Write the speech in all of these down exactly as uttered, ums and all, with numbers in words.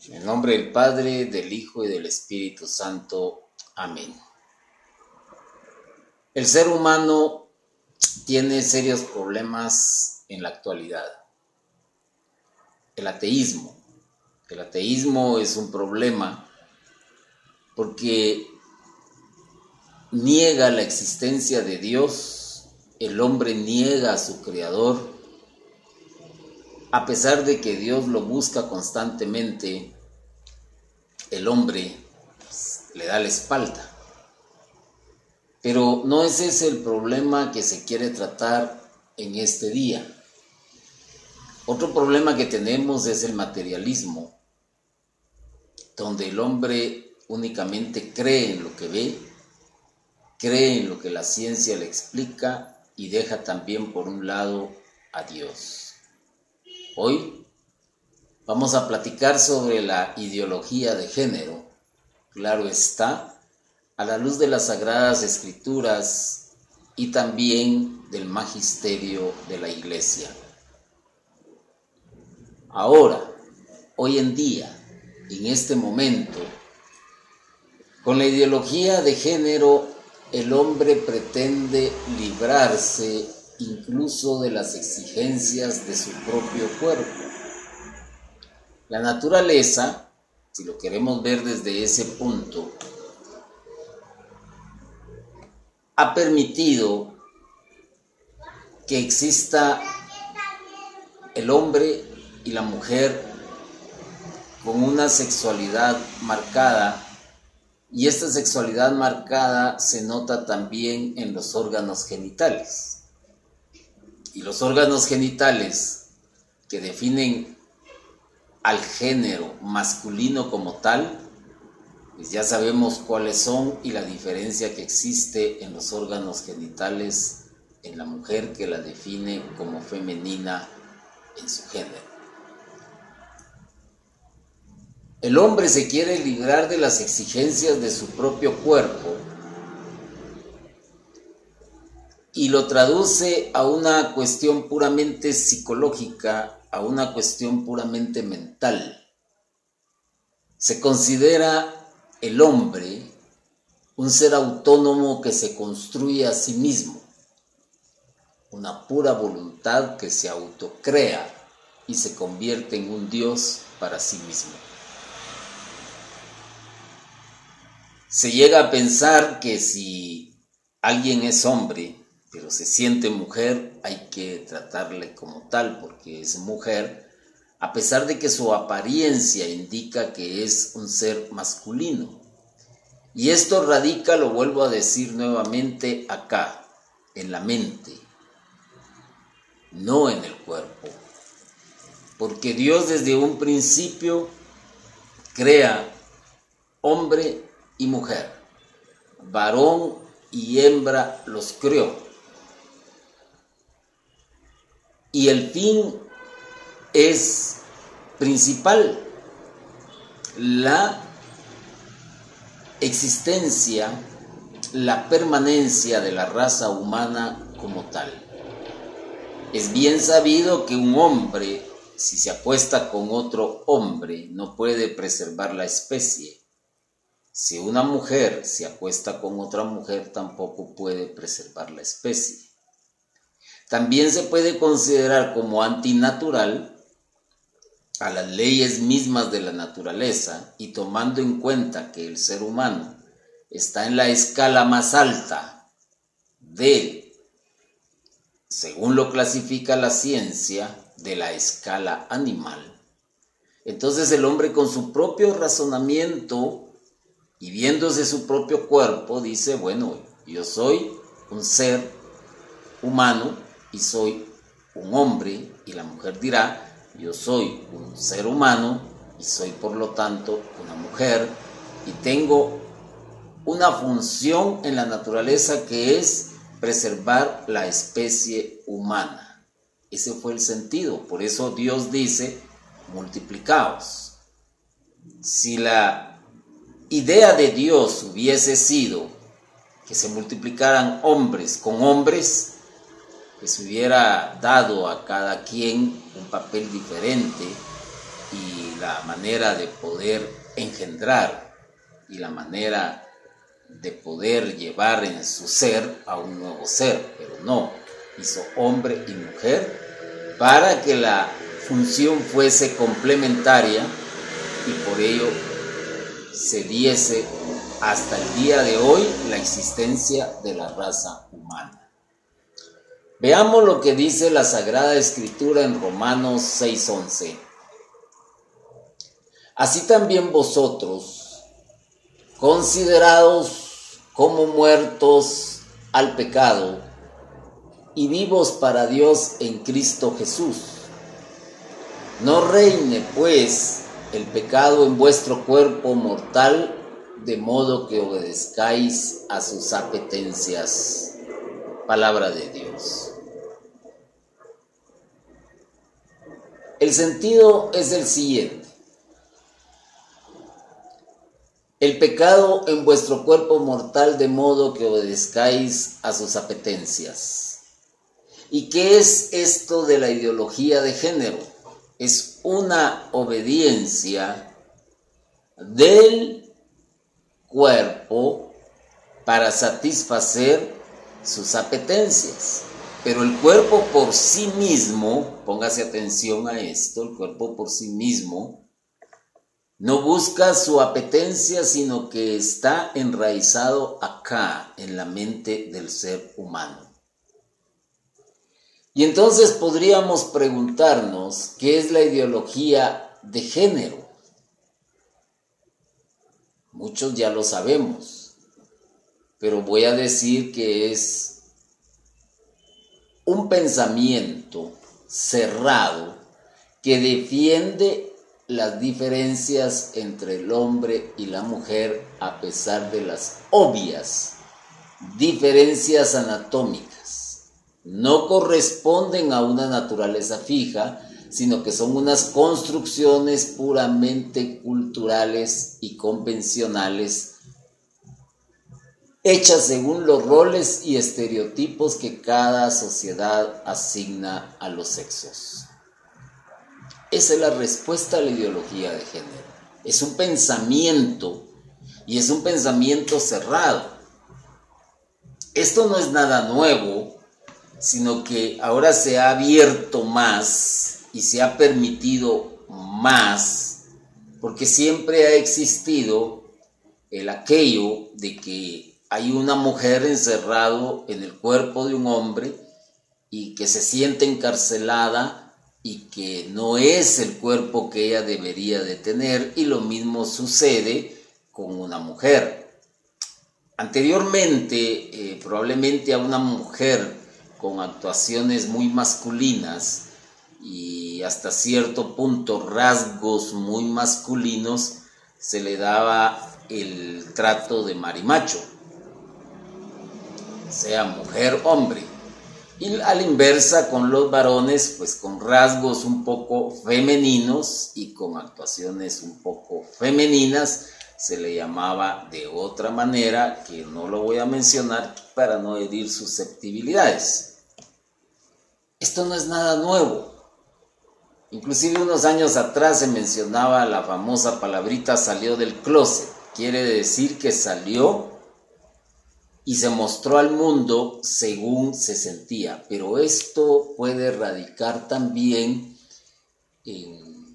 En el nombre del Padre, del Hijo y del Espíritu Santo. Amén. El ser humano tiene serios problemas en la actualidad. El ateísmo. El ateísmo es un problema porque niega la existencia de Dios, el hombre niega a su Creador, a pesar de que Dios lo busca constantemente, el hombre pues, le da la espalda. Pero no ese es el problema que se quiere tratar en este día. Otro problema que tenemos es el materialismo, donde el hombre únicamente cree en lo que ve, cree en lo que la ciencia le explica y deja también por un lado a Dios. Hoy vamos a platicar sobre la ideología de género, claro está, a la luz de las Sagradas Escrituras y también del magisterio de la Iglesia. Ahora, hoy en día, en este momento, con la ideología de género, el hombre pretende librarse incluso de las exigencias de su propio cuerpo. La naturaleza, si lo queremos ver desde ese punto, ha permitido que exista el hombre y la mujer con una sexualidad marcada, y esta sexualidad marcada se nota también en los órganos genitales. Y los órganos genitales que definen al género masculino como tal, pues ya sabemos cuáles son y la diferencia que existe en los órganos genitales en la mujer que la define como femenina en su género. El hombre se quiere librar de las exigencias de su propio cuerpo y lo traduce a una cuestión puramente psicológica, a una cuestión puramente mental. Se considera el hombre un ser autónomo que se construye a sí mismo, una pura voluntad que se autocrea y se convierte en un Dios para sí mismo. Se llega a pensar que si alguien es hombre, pero se siente mujer, hay que tratarle como tal porque es mujer, a pesar de que su apariencia indica que es un ser masculino. Y esto radica, lo vuelvo a decir nuevamente, acá, en la mente, no en el cuerpo. Porque Dios desde un principio crea hombre y mujer, varón y hembra los creó. Y el fin es principal, la existencia, la permanencia de la raza humana como tal. Es bien sabido que un hombre, si se acuesta con otro hombre, no puede preservar la especie. Si una mujer se acuesta con otra mujer, tampoco puede preservar la especie. También se puede considerar como antinatural a las leyes mismas de la naturaleza y tomando en cuenta que el ser humano está en la escala más alta de, según lo clasifica la ciencia, de la escala animal. Entonces el hombre con su propio razonamiento y viéndose su propio cuerpo, dice, bueno, yo soy un ser humano y soy un hombre, y la mujer dirá, yo soy un ser humano y soy por lo tanto una mujer, y tengo una función en la naturaleza que es preservar la especie humana. Ese fue el sentido, por eso Dios dice, multiplicaos. Si la idea de Dios hubiese sido que se multiplicaran hombres con hombres, que se hubiera dado a cada quien un papel diferente y la manera de poder engendrar y la manera de poder llevar en su ser a un nuevo ser, pero no, hizo hombre y mujer para que la función fuese complementaria y por ello se diese hasta el día de hoy la existencia de la raza humana. Veamos lo que dice la Sagrada Escritura en Romanos seis once. Así también vosotros, considerados como muertos al pecado y vivos para Dios en Cristo Jesús, no reine pues el pecado en vuestro cuerpo mortal, de modo que obedezcáis a sus apetencias. Palabra de Dios. El sentido es el siguiente. El pecado en vuestro cuerpo mortal, de modo que obedezcáis a sus apetencias. ¿Y qué es esto de la ideología de género? Es una obediencia del cuerpo para satisfacer sus apetencias. Pero el cuerpo por sí mismo, póngase atención a esto, el cuerpo por sí mismo no busca su apetencia, sino que está enraizado acá, en la mente del ser humano. Y entonces podríamos preguntarnos, ¿qué es la ideología de género? Muchos ya lo sabemos, pero voy a decir que es un pensamiento cerrado que defiende las diferencias entre el hombre y la mujer a pesar de las obvias diferencias anatómicas. No corresponden a una naturaleza fija, sino que son unas construcciones puramente culturales y convencionales, hechas según los roles y estereotipos que cada sociedad asigna a los sexos. Esa es la respuesta a la ideología de género. Es un pensamiento, y es un pensamiento cerrado. Esto no es nada nuevo, sino que ahora se ha abierto más y se ha permitido más, porque siempre ha existido el aquello de que hay una mujer encerrado en el cuerpo de un hombre y que se siente encarcelada y que no es el cuerpo que ella debería de tener, y lo mismo sucede con una mujer. Anteriormente, eh, probablemente a una mujer con actuaciones muy masculinas y hasta cierto punto rasgos muy masculinos, se le daba el trato de marimacho, sea mujer, hombre. Y a la inversa con los varones, pues con rasgos un poco femeninos y con actuaciones un poco femeninas, se le llamaba de otra manera, que no lo voy a mencionar para no herir susceptibilidades. Esto no es nada nuevo. Inclusive unos años atrás se mencionaba la famosa palabrita salió del closet. Quiere decir que salió y se mostró al mundo según se sentía. Pero esto puede radicar también en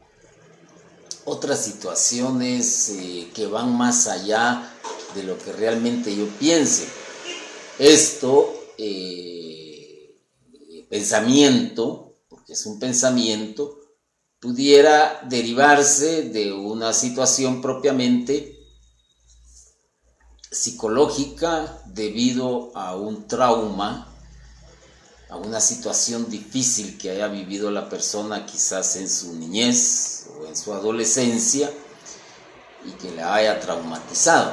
otras situaciones eh, que van más allá de lo que realmente yo piense. Esto, eh, pensamiento, porque es un pensamiento, pudiera derivarse de una situación propiamente psicológica debido a un trauma, a una situación difícil que haya vivido la persona quizás en su niñez o en su adolescencia y que la haya traumatizado.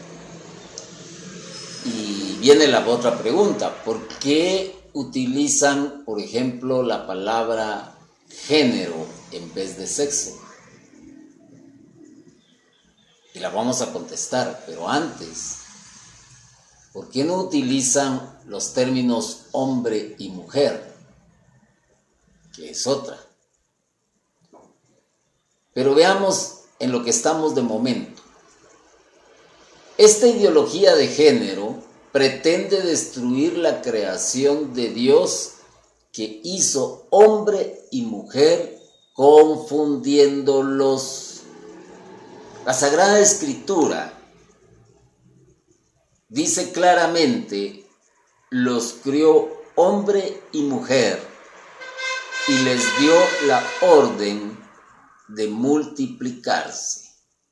Y viene la otra pregunta: ¿por qué utilizan, por ejemplo, la palabra género en vez de sexo? Y la vamos a contestar, pero antes, ¿por qué no utilizan los términos hombre y mujer? Que es otra. Pero veamos en lo que estamos de momento. Esta ideología de género pretende destruir la creación de Dios que hizo hombre y mujer confundiéndolos. La Sagrada Escritura dice claramente, los crió hombre y mujer y les dio la orden de multiplicarse.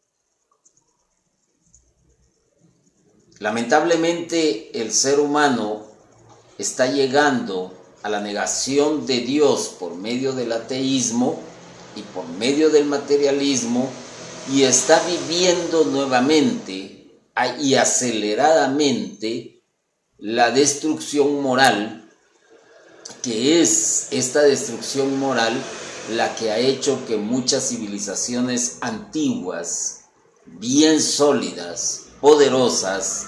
Lamentablemente el ser humano está llegando a la negación de Dios por medio del ateísmo y por medio del materialismo y está viviendo nuevamente y aceleradamente la destrucción moral, que es esta destrucción moral la que ha hecho que muchas civilizaciones antiguas, bien sólidas, poderosas,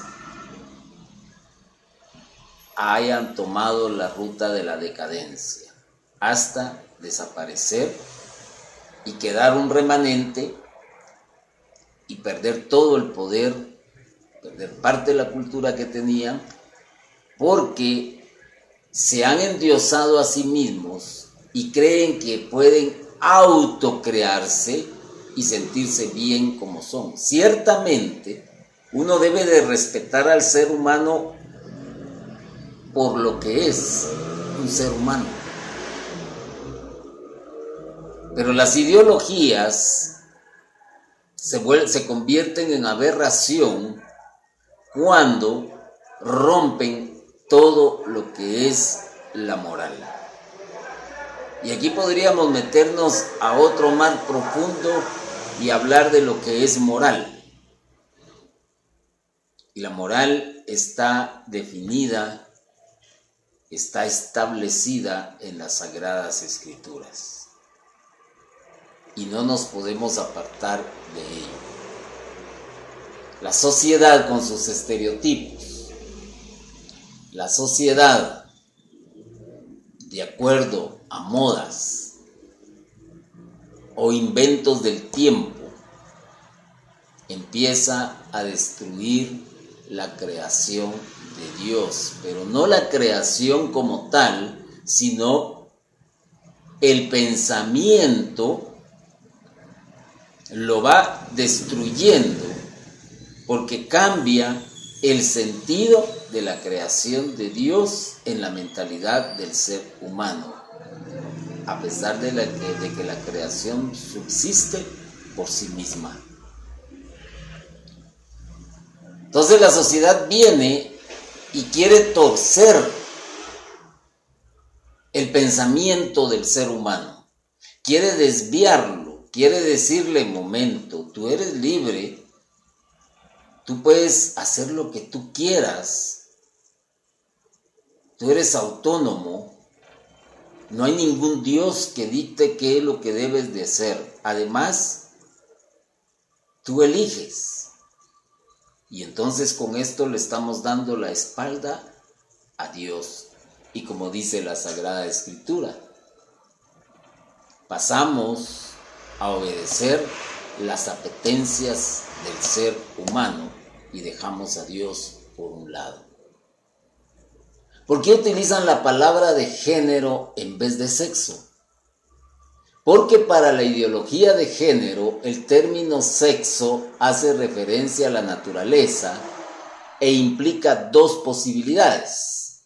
hayan tomado la ruta de la decadencia hasta desaparecer y quedar un remanente y perder todo el poder, perder parte de la cultura que tenían, porque se han endiosado a sí mismos y creen que pueden autocrearse y sentirse bien como son. Ciertamente, uno debe de respetar al ser humano por lo que es un ser humano. Pero las ideologías se, vuelven, se convierten en aberración cuando rompen todo lo que es la moral. Y aquí podríamos meternos a otro mar profundo y hablar de lo que es moral. Y la moral está definida, está establecida en las Sagradas Escrituras. Y no nos podemos apartar de ello. La sociedad con sus estereotipos, la sociedad de acuerdo a modas o inventos del tiempo, empieza a destruir la creación de Dios, pero no la creación como tal, sino el pensamiento lo va destruyendo porque cambia el sentido de la creación de Dios en la mentalidad del ser humano, a pesar de, la que, de que la creación subsiste por sí misma. Entonces la sociedad viene y quiere torcer el pensamiento del ser humano, quiere desviarlo, quiere decirle, momento, tú eres libre, tú puedes hacer lo que tú quieras, tú eres autónomo, no hay ningún Dios que dicte qué es lo que debes de hacer, además, tú eliges. Y entonces con esto le estamos dando la espalda a Dios. Y como dice la Sagrada Escritura, pasamos a obedecer las apetencias del ser humano y dejamos a Dios por un lado. ¿Por qué utilizan la palabra de género en vez de sexo? Porque para la ideología de género, el término sexo hace referencia a la naturaleza e implica dos posibilidades: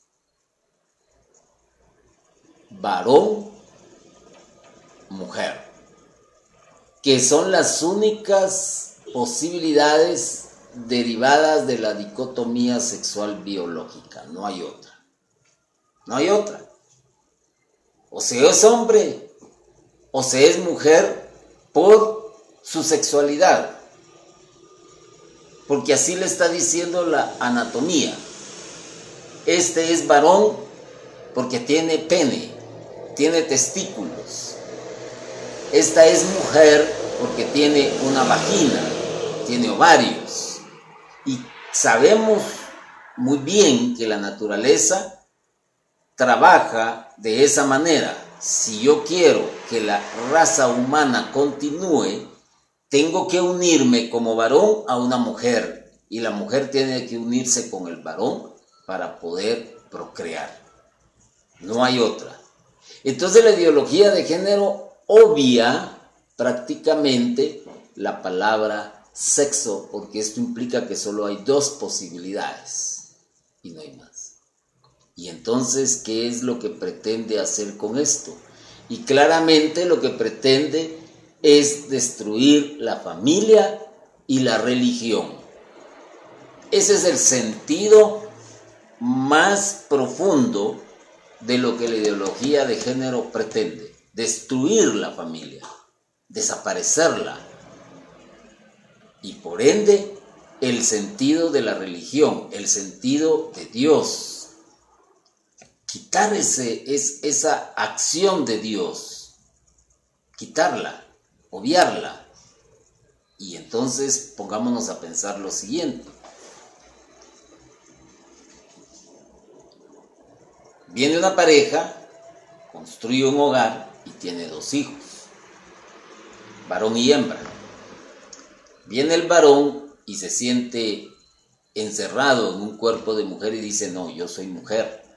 varón, mujer, que son las únicas posibilidades derivadas de la dicotomía sexual biológica. No hay otra. No hay otra. O se es hombre o se es mujer por su sexualidad, porque así le está diciendo la anatomía. Este es varón porque tiene pene, tiene testículos. Esta es mujer porque tiene una vagina, tiene ovarios. Y sabemos muy bien que la naturaleza trabaja de esa manera. si yo quiero que la raza humana continúe, tengo que unirme como varón a una mujer, y la mujer tiene que unirse con el varón para poder procrear. No hay otra. Entonces la ideología de género obvia prácticamente la palabra sexo, porque esto implica que solo hay dos posibilidades y no hay más. Y entonces, ¿qué es lo que pretende hacer con esto? Y claramente lo que pretende es destruir la familia y la religión. Ese es el sentido más profundo de lo que la ideología de género pretende: destruir la familia, desaparecerla, y por ende el sentido de la religión, el sentido de Dios. Quitar ese, es, esa acción de Dios, quitarla, obviarla. Y entonces pongámonos a pensar lo siguiente. Viene una pareja, construye un hogar y tiene dos hijos, varón y hembra. Viene el varón y se siente encerrado en un cuerpo de mujer y dice: no, yo soy mujer.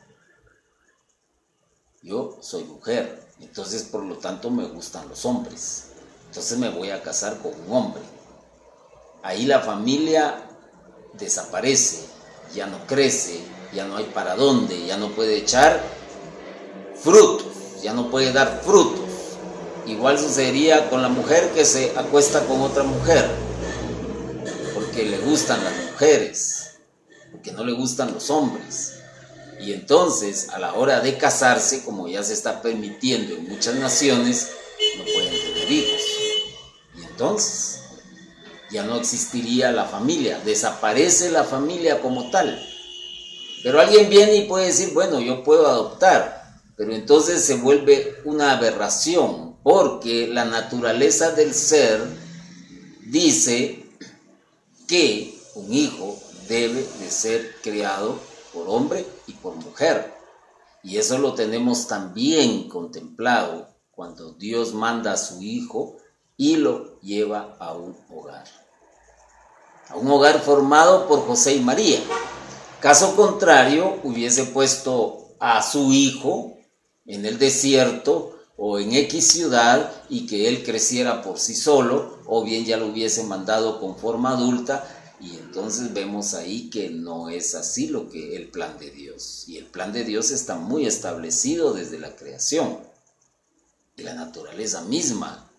Yo soy mujer, entonces por lo tanto me gustan los hombres. Entonces me voy a casar con un hombre. Ahí la familia desaparece, ya no crece, ya no hay para dónde, ya no puede echar frutos, ya no puede dar frutos. Igual sucedería con la mujer que se acuesta con otra mujer, porque le gustan las mujeres, porque no le gustan los hombres. Y entonces, a la hora de casarse, como ya se está permitiendo en muchas naciones, no pueden tener hijos. Y entonces, ya no existiría la familia, desaparece la familia como tal. Pero alguien viene y puede decir: bueno, yo puedo adoptar, pero entonces se vuelve una aberración, porque la naturaleza del ser dice que un hijo debe de ser criado por hombre y por mujer. Y eso lo tenemos también contemplado cuando Dios manda a su hijo y lo lleva a un hogar. A un hogar formado por José y María. Caso contrario, hubiese puesto a su hijo en el desierto o en X ciudad y que él creciera por sí solo, o bien ya lo hubiese mandado con forma adulta. Y entonces vemos ahí que no es así lo que el plan de Dios. Y el plan de Dios está muy establecido desde la creación y la naturaleza misma.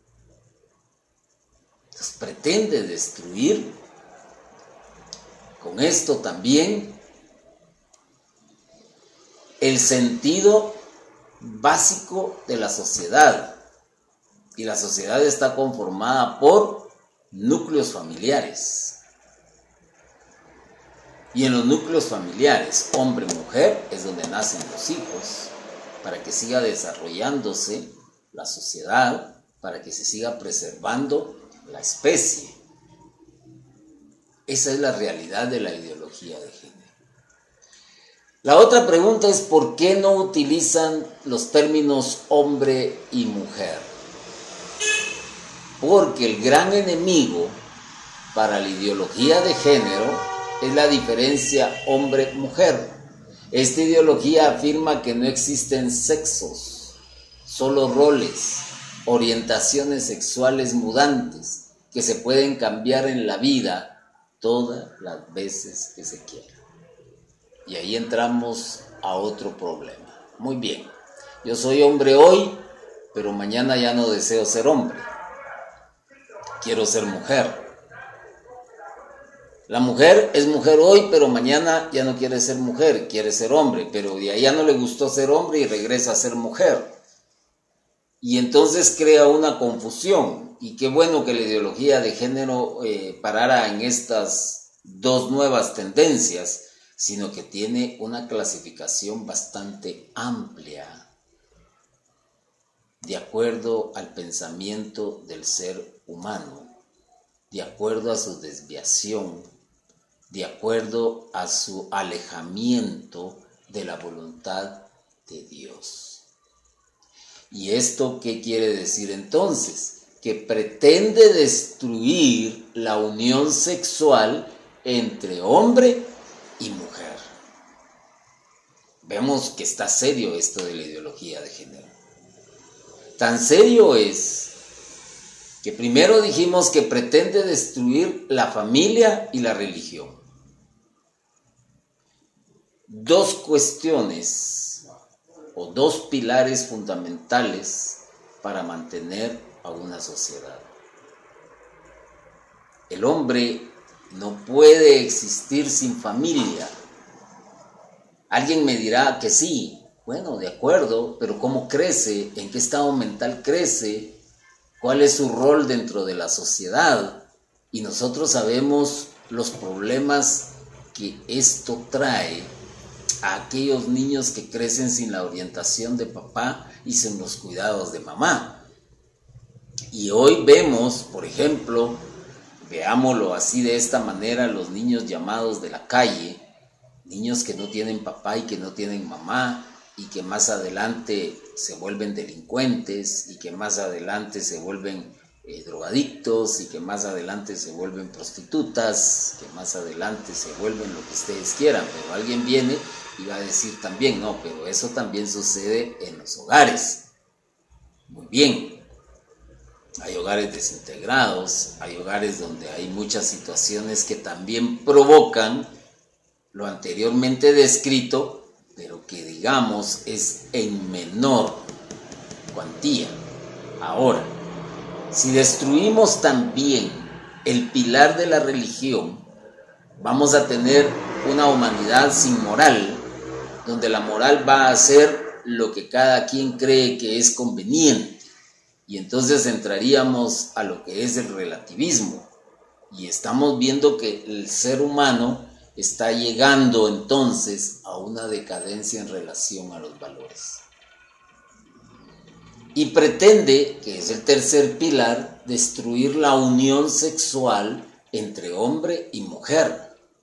Entonces pretende destruir con esto también el sentido básico de la sociedad. Y la sociedad está conformada por núcleos familiares. Y en los núcleos familiares, hombre-mujer, es donde nacen los hijos, para que siga desarrollándose la sociedad, para que se siga preservando la especie. Esa es la realidad de la ideología de género. La otra pregunta es: ¿por qué no utilizan los términos hombre y mujer? Porque el gran enemigo para la ideología de género es la diferencia hombre-mujer. Esta ideología afirma que no existen sexos, solo roles, orientaciones sexuales mudantes que se pueden cambiar en la vida todas las veces que se quiera. Y ahí entramos a otro problema. Muy bien, yo soy hombre hoy, pero mañana ya no deseo ser hombre. Quiero ser mujer. La mujer es mujer hoy, pero mañana ya no quiere ser mujer, quiere ser hombre, pero de ahí ya no le gustó ser hombre y regresa a ser mujer. Y entonces crea una confusión. Y qué bueno que la ideología de género eh, parara en estas dos nuevas tendencias, sino que tiene una clasificación bastante amplia, de acuerdo al pensamiento del ser humano, de acuerdo a su desviación, de acuerdo a su alejamiento de la voluntad de Dios. ¿Y esto qué quiere decir entonces? Que pretende destruir la unión sexual entre hombre y mujer. Vemos que está serio esto de la ideología de género. Tan serio es que primero dijimos que pretende destruir la familia y la religión. Dos cuestiones o dos pilares fundamentales para mantener a una sociedad. El hombre no puede existir sin familia. Alguien me dirá que sí, bueno, de acuerdo, pero ¿cómo crece? ¿En qué estado mental crece? ¿Cuál es su rol dentro de la sociedad? Y nosotros sabemos los problemas que esto trae a aquellos niños que crecen sin la orientación de papá y sin los cuidados de mamá. Y hoy vemos, por ejemplo, veámoslo así de esta manera, los niños llamados de la calle, niños que no tienen papá y que no tienen mamá y que más adelante se vuelven delincuentes y que más adelante se vuelven eh, drogadictos y que más adelante se vuelven prostitutas, que más adelante se vuelven lo que ustedes quieran, pero alguien viene y va a decir también, no, pero eso también sucede en los hogares. Muy bien, hay hogares desintegrados, hay hogares donde hay muchas situaciones que también provocan lo anteriormente descrito, pero que digamos es en menor cuantía. Ahora, si destruimos también el pilar de la religión, vamos a tener una humanidad sin moral, donde la moral va a ser lo que cada quien cree que es conveniente. Y entonces entraríamos a lo que es el relativismo. Y estamos viendo que el ser humano está llegando entonces a una decadencia en relación a los valores. Y pretende, que es el tercer pilar, destruir la unión sexual entre hombre y mujer.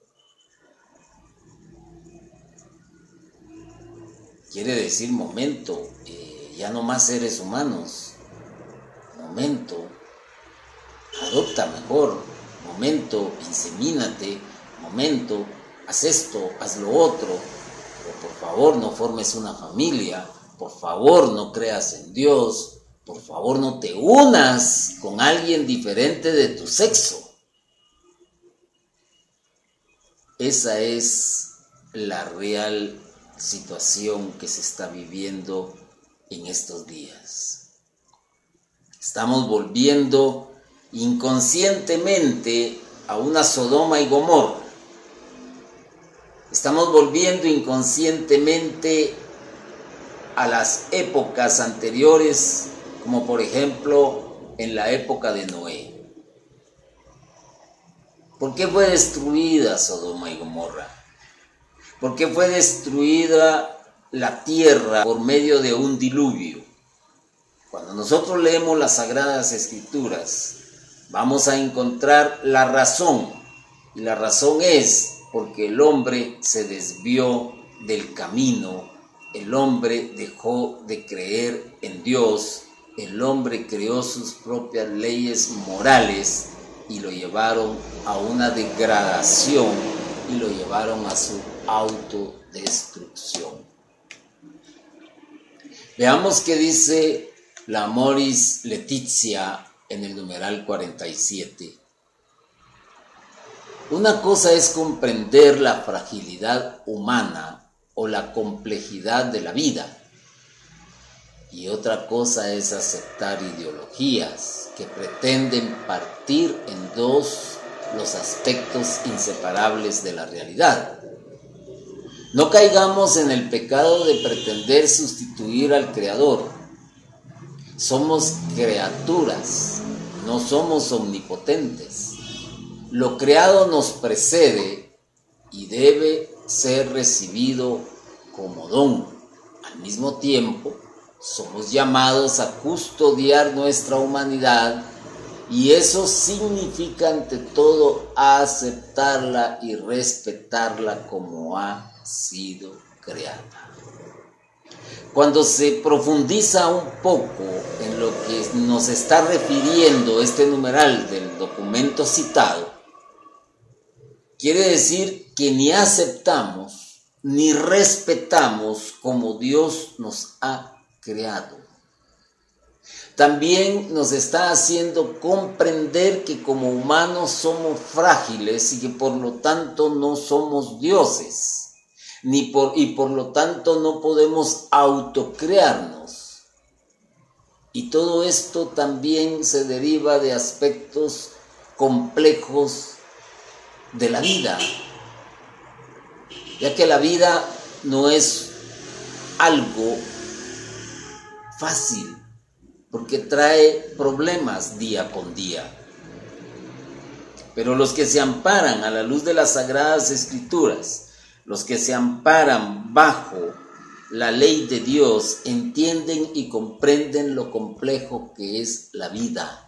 Quiere decir, momento, eh, ya no más seres humanos. Momento, adopta mejor. Momento, insemínate. Momento, haz esto, haz lo otro, pero por favor no formes una familia, por favor no creas en Dios, por favor no te unas con alguien diferente de tu sexo. Esa es la real situación que se está viviendo en estos días. Estamos volviendo inconscientemente a una Sodoma y Gomorra. Estamos volviendo inconscientemente a las épocas anteriores, como por ejemplo en la época de Noé. ¿Por qué fue destruida Sodoma y Gomorra? ¿Por qué fue destruida la tierra por medio de un diluvio? Cuando nosotros leemos las Sagradas Escrituras, vamos a encontrar la razón. Y la razón es porque el hombre se desvió del camino, el hombre dejó de creer en Dios, el hombre creó sus propias leyes morales y lo llevaron a una degradación y lo llevaron a su autodestrucción. Veamos qué dice la Amoris Laetitia en el numeral cuarenta y siete. Una cosa es comprender la fragilidad humana o la complejidad de la vida, y otra cosa es aceptar ideologías que pretenden partir en dos los aspectos inseparables de la realidad. No caigamos en el pecado de pretender sustituir al Creador. Somos criaturas, no somos omnipotentes. Lo creado nos precede y debe ser recibido como don. Al mismo tiempo, somos llamados a custodiar nuestra humanidad y eso significa ante todo aceptarla y respetarla como ha sido creada. Cuando se profundiza un poco en lo que nos está refiriendo este numeral del documento citado, quiere decir que ni aceptamos ni respetamos como Dios nos ha creado. También nos está haciendo comprender que como humanos somos frágiles y que por lo tanto no somos dioses. Ni por, y por lo tanto no podemos autocrearnos. Y todo esto también se deriva de aspectos complejos de la vida, ya que la vida no es algo fácil, porque trae problemas día con día. Pero los que se amparan a la luz de las Sagradas Escrituras, los que se amparan bajo la ley de Dios, entienden y comprenden lo complejo que es la vida.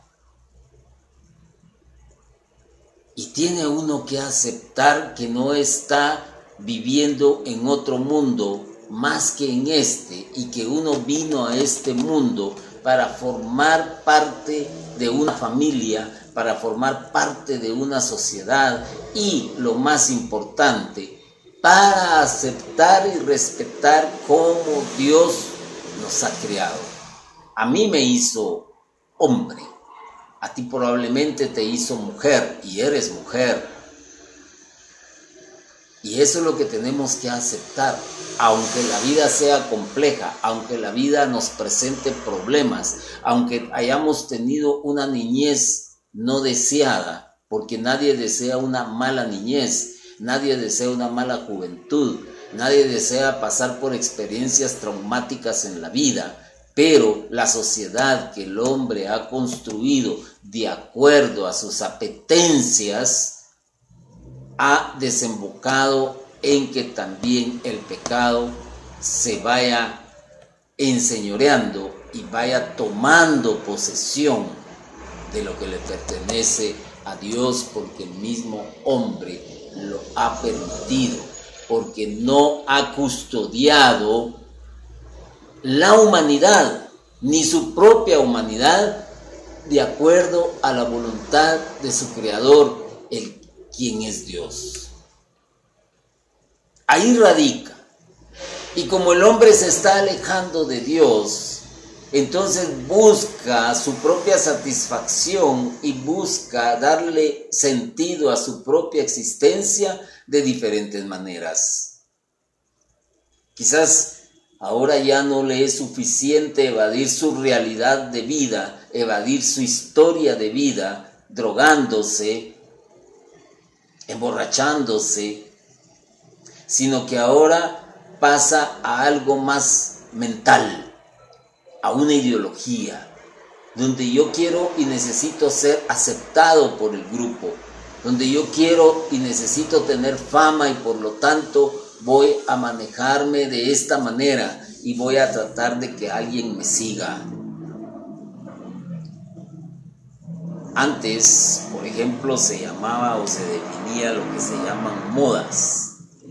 Y tiene uno que aceptar que no está viviendo en otro mundo más que en este, y que uno vino a este mundo para formar parte de una familia, para formar parte de una sociedad y, lo más importante, para aceptar y respetar cómo Dios nos ha creado. A mí me hizo hombre, a ti probablemente te hizo mujer y eres mujer. Y eso es lo que tenemos que aceptar, aunque la vida sea compleja, aunque la vida nos presente problemas, aunque hayamos tenido una niñez no deseada, porque nadie desea una mala niñez. Nadie desea una mala juventud, nadie desea pasar por experiencias traumáticas en la vida, pero la sociedad que el hombre ha construido de acuerdo a sus apetencias ha desembocado en que también el pecado se vaya enseñoreando y vaya tomando posesión de lo que le pertenece a Dios, porque el mismo hombre lo ha permitido, porque no ha custodiado la humanidad, ni su propia humanidad, de acuerdo a la voluntad de su Creador, el quien es Dios. Ahí radica. Y como el hombre se está alejando de Dios, entonces busca su propia satisfacción y busca darle sentido a su propia existencia de diferentes maneras. Quizás ahora ya no le es suficiente evadir su realidad de vida, evadir su historia de vida, drogándose, emborrachándose, sino que ahora pasa a algo más mental, a una ideología, donde yo quiero y necesito ser aceptado por el grupo, donde yo quiero y necesito tener fama y por lo tanto voy a manejarme de esta manera y voy a tratar de que alguien me siga. Antes, por ejemplo, se llamaba o se definía lo que se llaman modas.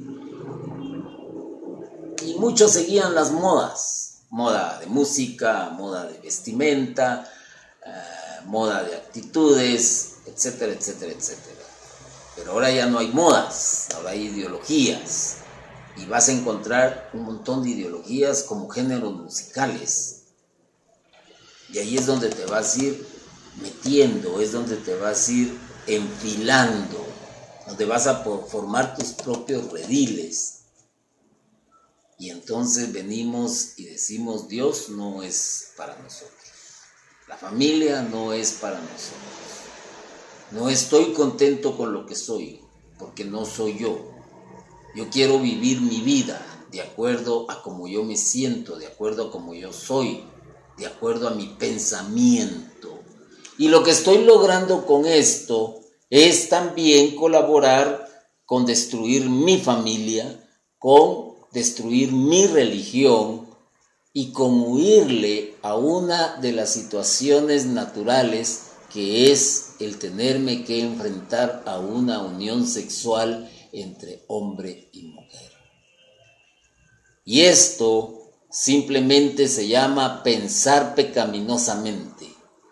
Y muchos seguían las modas. Moda de música, moda de vestimenta, uh, moda de actitudes, etcétera, etcétera, etcétera. Pero ahora ya no hay modas, ahora hay ideologías. Y vas a encontrar un montón de ideologías como géneros musicales. Y ahí es donde te vas a ir metiendo, es donde te vas a ir enfilando, donde vas a formar tus propios rediles. Y entonces venimos y decimos, Dios no es para nosotros. La familia no es para nosotros. No estoy contento con lo que soy, porque no soy yo. Yo quiero vivir mi vida de acuerdo a cómo yo me siento, de acuerdo a cómo yo soy, de acuerdo a mi pensamiento. Y lo que estoy logrando con esto es también colaborar con destruir mi familia, con destruir mi religión y con huirle a una de las situaciones naturales que es el tenerme que enfrentar a una unión sexual entre hombre y mujer. Y esto simplemente se llama pensar pecaminosamente.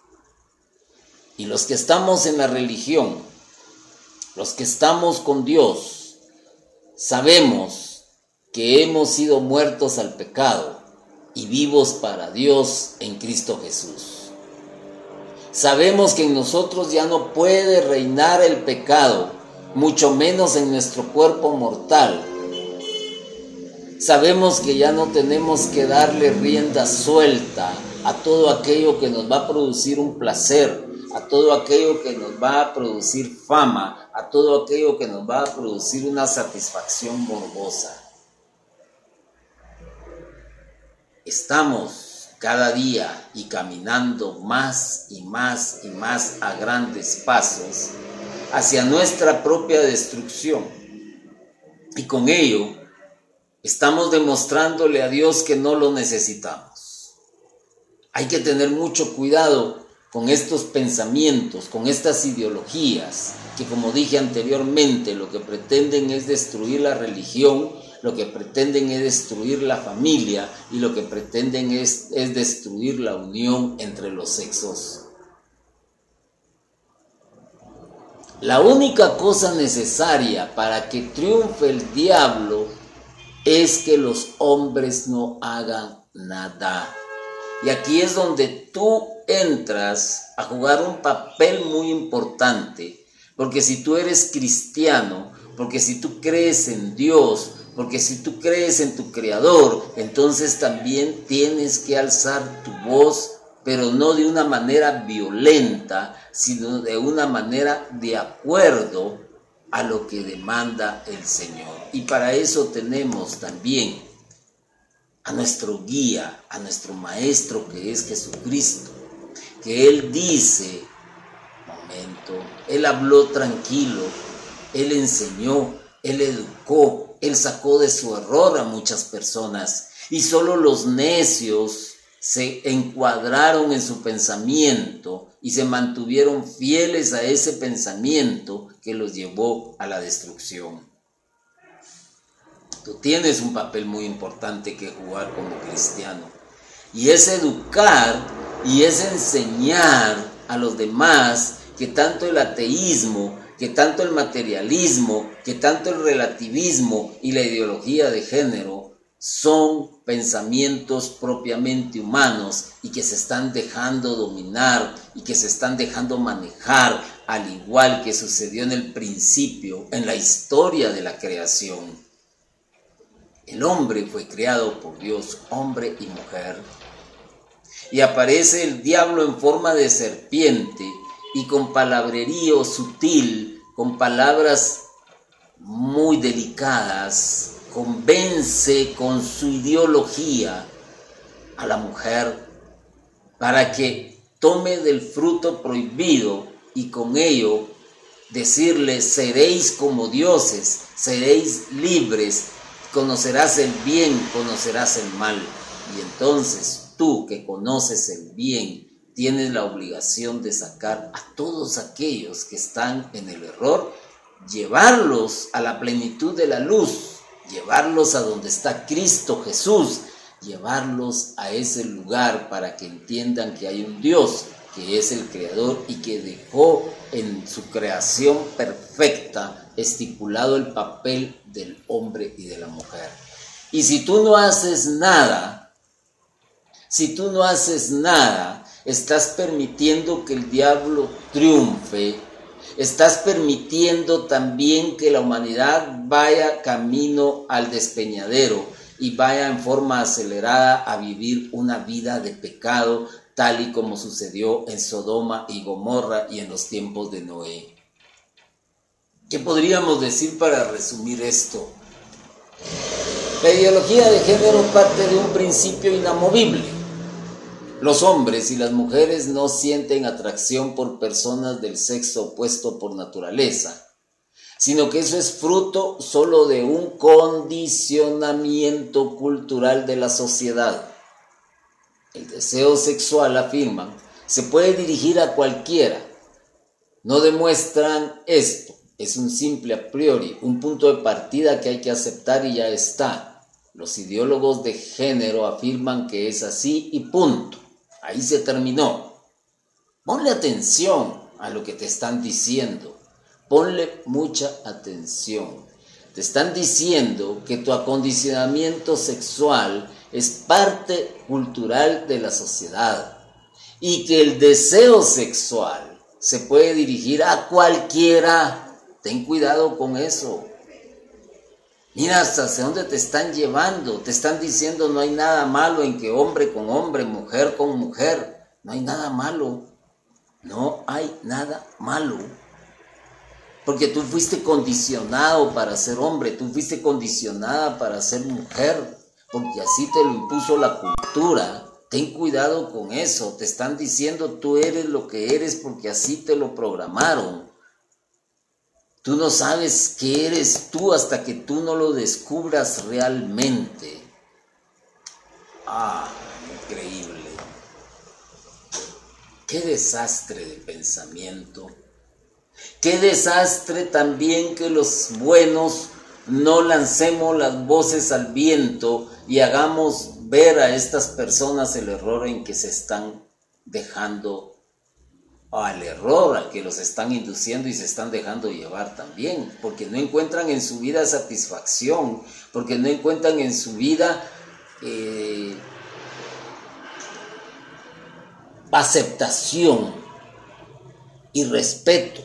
Y los que estamos en la religión, los que estamos con Dios, sabemos que hemos sido muertos al pecado y vivos para Dios en Cristo Jesús. Sabemos que en nosotros ya no puede reinar el pecado, mucho menos en nuestro cuerpo mortal. Sabemos que ya no tenemos que darle rienda suelta a todo aquello que nos va a producir un placer, a todo aquello que nos va a producir fama, a todo aquello que nos va a producir una satisfacción morbosa. Estamos cada día y caminando más y más y más a grandes pasos hacia nuestra propia destrucción. Y con ello estamos demostrándole a Dios que no lo necesitamos. Hay que tener mucho cuidado con estos pensamientos, con estas ideologías, que como dije anteriormente, lo que pretenden es destruir la religión, lo que pretenden es destruir la familia y lo que pretenden es, es destruir la unión entre los sexos. La única cosa necesaria para que triunfe el diablo es que los hombres no hagan nada. Y aquí es donde tú entras a jugar un papel muy importante, porque si tú eres cristiano, porque si tú crees en Dios, porque si tú crees en tu Creador, entonces también tienes que alzar tu voz, pero no de una manera violenta, sino de una manera de acuerdo a lo que demanda el Señor. Y para eso tenemos también a nuestro guía, a nuestro maestro que es Jesucristo, que Él dice, momento, Él habló tranquilo, Él enseñó, Él educó, Él sacó de su error a muchas personas y solo los necios se encuadraron en su pensamiento y se mantuvieron fieles a ese pensamiento que los llevó a la destrucción. Tú tienes un papel muy importante que jugar como cristiano y es educar y es enseñar a los demás que tanto el ateísmo, que tanto el materialismo, que tanto el relativismo y la ideología de género son pensamientos propiamente humanos y que se están dejando dominar y que se están dejando manejar, al igual que sucedió en el principio, en la historia de la creación. El hombre fue creado por Dios, hombre y mujer, y aparece el diablo en forma de serpiente y con palabrerío sutil, con palabras muy delicadas, convence con su ideología a la mujer para que tome del fruto prohibido y con ello decirle: seréis como dioses, seréis libres, conocerás el bien, conocerás el mal. Y entonces tú que conoces el bien tienes la obligación de sacar a todos aquellos que están en el error, llevarlos a la plenitud de la luz, llevarlos a donde está Cristo Jesús, llevarlos a ese lugar para que entiendan que hay un Dios que es el Creador y que dejó en su creación perfecta estipulado el papel del hombre y de la mujer. Y si tú no haces nada, si tú no haces nada, estás permitiendo que el diablo triunfe, estás permitiendo también que la humanidad vaya camino al despeñadero y vaya en forma acelerada a vivir una vida de pecado, tal y como sucedió en Sodoma y Gomorra y en los tiempos de Noé. ¿Qué podríamos decir para resumir esto? La ideología de género parte de un principio inamovible. Los hombres y las mujeres no sienten atracción por personas del sexo opuesto por naturaleza, sino que eso es fruto solo de un condicionamiento cultural de la sociedad. El deseo sexual, afirman, se puede dirigir a cualquiera. No demuestran esto, es un simple a priori, un punto de partida que hay que aceptar y ya está. Los ideólogos de género afirman que es así y punto. Ahí se terminó. Ponle atención a lo que te están diciendo. Ponle mucha atención. Te están diciendo que tu acondicionamiento sexual es parte cultural de la sociedad y que el deseo sexual se puede dirigir a cualquiera. Ten cuidado con eso. Mira hasta hacia dónde te están llevando. Te están diciendo no hay nada malo en que hombre con hombre, mujer con mujer. No hay nada malo. No hay nada malo. Porque tú fuiste condicionado para ser hombre, tú fuiste condicionada para ser mujer, porque así te lo impuso la cultura. Ten cuidado con eso. Te están diciendo tú eres lo que eres porque así te lo programaron. Tú no sabes qué eres tú hasta que tú no lo descubras realmente. Ah, increíble. Qué desastre de pensamiento. Qué desastre también que los buenos no lancemos las voces al viento y hagamos ver a estas personas el error en que se están dejando, o al error al que los están induciendo y se están dejando llevar también, porque no encuentran en su vida satisfacción, porque no encuentran en su vida eh, aceptación y respeto.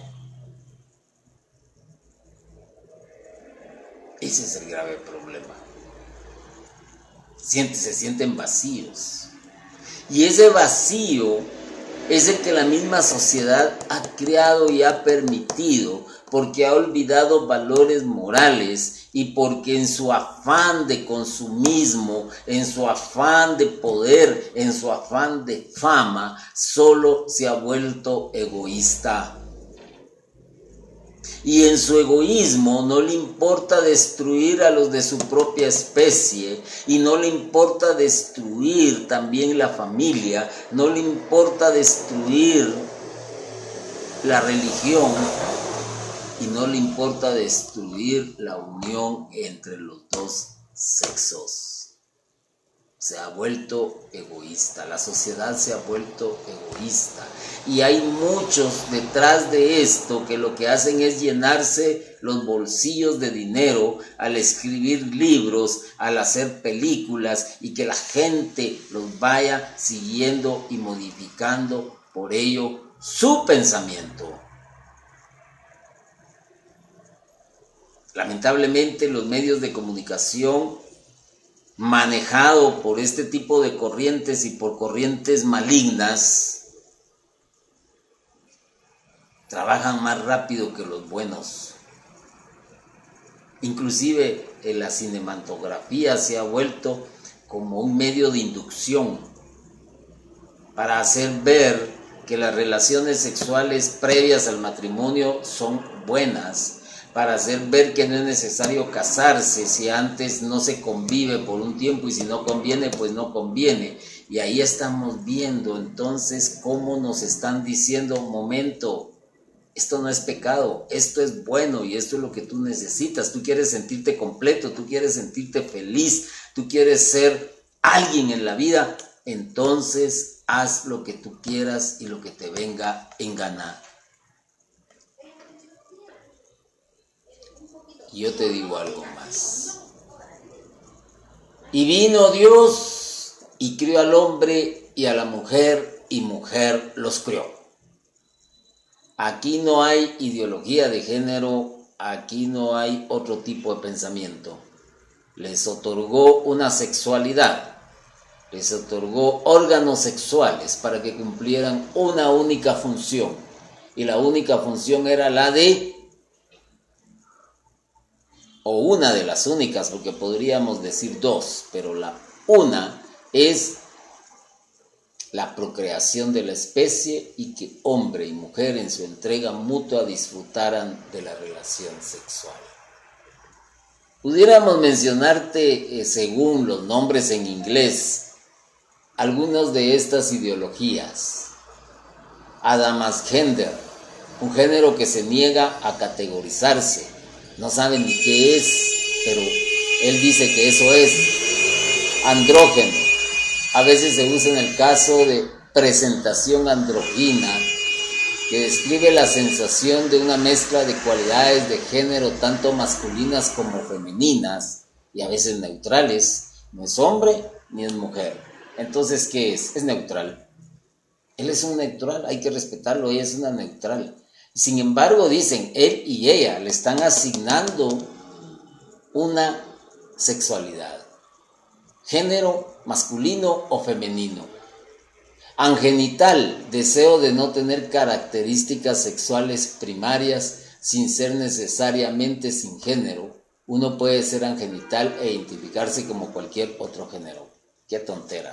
Ese es el grave problema. Siente, se sienten vacíos. Y ese vacío es el que la misma sociedad ha creado y ha permitido, porque ha olvidado valores morales y porque en su afán de consumismo, en su afán de poder, en su afán de fama, solo se ha vuelto egoísta. Y en su egoísmo no le importa destruir a los de su propia especie, y no le importa destruir también la familia, no le importa destruir la religión, y no le importa destruir la unión entre los dos sexos. Se ha vuelto egoísta, la sociedad se ha vuelto egoísta. Y hay muchos detrás de esto que lo que hacen es llenarse los bolsillos de dinero al escribir libros, al hacer películas, y que la gente los vaya siguiendo y modificando por ello su pensamiento. Lamentablemente los medios de comunicación, manejado por este tipo de corrientes y por corrientes malignas, trabajan más rápido que los buenos. Inclusive en la cinematografía se ha vuelto como un medio de inducción para hacer ver que las relaciones sexuales previas al matrimonio son buenas, para hacer ver que no es necesario casarse si antes no se convive por un tiempo, y si no conviene, pues no conviene. Y ahí estamos viendo entonces cómo nos están diciendo, momento, esto no es pecado, esto es bueno y esto es lo que tú necesitas. Tú quieres sentirte completo, tú quieres sentirte feliz, tú quieres ser alguien en la vida, entonces haz lo que tú quieras y lo que te venga en gana. Y yo te digo algo más. Y vino Dios y crió al hombre y a la mujer, y mujer los crió. Aquí no hay ideología de género, aquí no hay otro tipo de pensamiento. Les otorgó una sexualidad, les otorgó órganos sexuales para que cumplieran una única función. Y la única función era la de, o una de las únicas, porque podríamos decir dos, pero la una es la procreación de la especie y que hombre y mujer en su entrega mutua disfrutaran de la relación sexual. Pudiéramos mencionarte, eh, según los nombres en inglés, algunas de estas ideologías. Adamsgender, un género que se niega a categorizarse, no sabe ni qué es, pero él dice que eso es. andrógeno. A veces se usa en el caso de presentación andrógina, que describe la sensación de una mezcla de cualidades de género tanto masculinas como femeninas y a veces neutrales. No es hombre ni es mujer. Entonces, ¿qué es? Es neutral. Él es un neutral, hay que respetarlo, ella es una neutral. Sin embargo, dicen, él y ella le están asignando una sexualidad, género masculino o femenino. Angenital, deseo de no tener características sexuales primarias sin ser necesariamente sin género. Uno puede ser angenital e identificarse como cualquier otro género. ¡Qué tontera!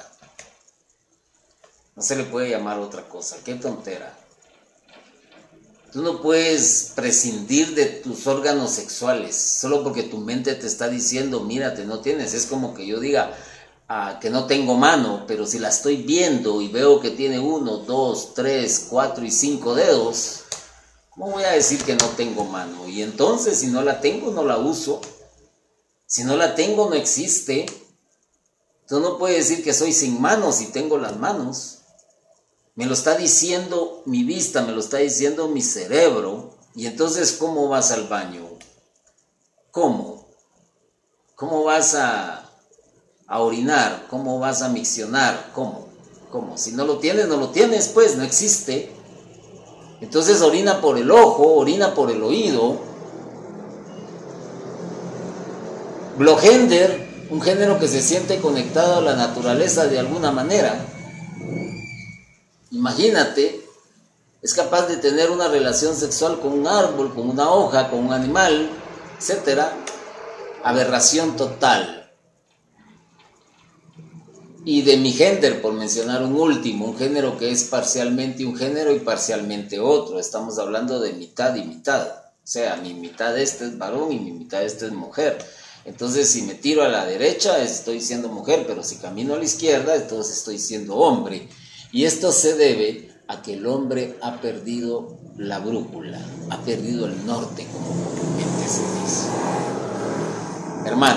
No se le puede llamar otra cosa. ¡Qué tontera! Tú no puedes prescindir de tus órganos sexuales solo porque tu mente te está diciendo, mírate, no tienes. Es como que yo diga ah, que no tengo mano, pero si la estoy viendo y veo que tiene uno, dos, tres, cuatro y cinco dedos, ¿cómo voy a decir que no tengo mano? Y entonces, si no la tengo, no la uso. Si no la tengo, no existe. Tú no puedes decir que soy sin manos si tengo las manos. Me lo está diciendo mi vista, me lo está diciendo mi cerebro. Y entonces, ¿cómo vas al baño? ¿Cómo? ¿Cómo vas a, a orinar? ¿Cómo vas a miccionar? ¿Cómo? ¿Cómo? Si no lo tienes, no lo tienes, pues, no existe. Entonces orina por el ojo, orina por el oído. Blogender, un género que se siente conectado a la naturaleza de alguna manera. Imagínate, es capaz de tener una relación sexual con un árbol, con una hoja, con un animal, etcétera. Aberración total. Y demigender, por mencionar un último, un género que es parcialmente un género y parcialmente otro. Estamos hablando de mitad y mitad. O sea, mi mitad este es varón y mi mitad este es mujer. Entonces, si me tiro a la derecha, estoy siendo mujer, pero si camino a la izquierda, entonces estoy siendo hombre. Y esto se debe a que el hombre ha perdido la brújula, ha perdido el norte, como comúnmente se dice. Hermano,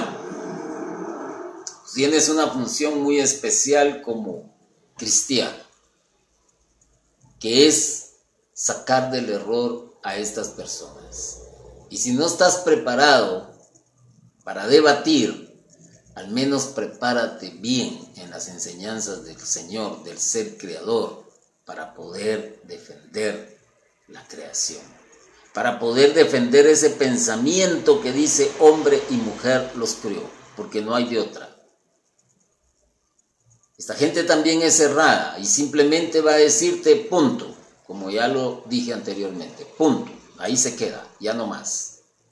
tienes una función muy especial como cristiano, que es sacar del error a estas personas. Y si no estás preparado para debatir, al menos prepárate bien en las enseñanzas del Señor, del ser creador, para poder defender la creación, para poder defender ese pensamiento que dice hombre y mujer los crió, porque no hay de otra. Esta gente también es errada y simplemente va a decirte punto, como ya lo dije anteriormente, punto, ahí se queda, ya no más.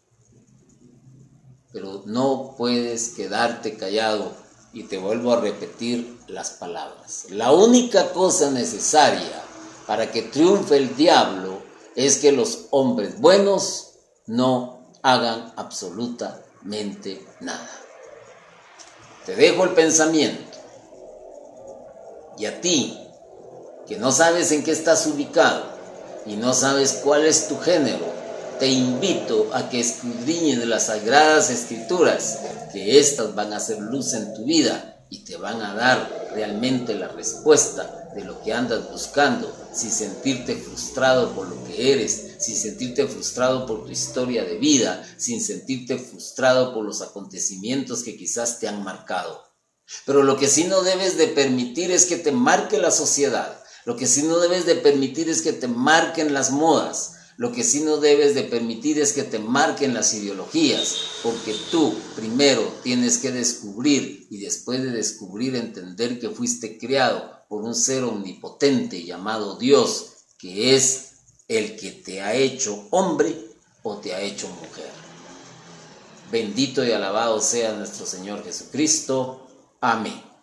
Pero no puedes quedarte callado y te vuelvo a repetir las palabras. La única cosa necesaria para que triunfe el diablo es que los hombres buenos no hagan absolutamente nada. Te dejo el pensamiento. Y a ti, que no sabes en qué estás ubicado y no sabes cuál es tu género, te invito a que escudriñes de las Sagradas Escrituras, que éstas van a hacer luz en tu vida y te van a dar realmente la respuesta de lo que andas buscando, sin sentirte frustrado por lo que eres, sin sentirte frustrado por tu historia de vida, sin sentirte frustrado por los acontecimientos que quizás te han marcado. Pero lo que sí no debes de permitir es que te marque la sociedad, lo que sí no debes de permitir es que te marquen las modas, lo que sí no debes de permitir es que te marquen las ideologías, porque tú primero tienes que descubrir y después de descubrir entender que fuiste creado por un ser omnipotente llamado Dios, que es el que te ha hecho hombre o te ha hecho mujer. Bendito y alabado sea nuestro Señor Jesucristo. Amén.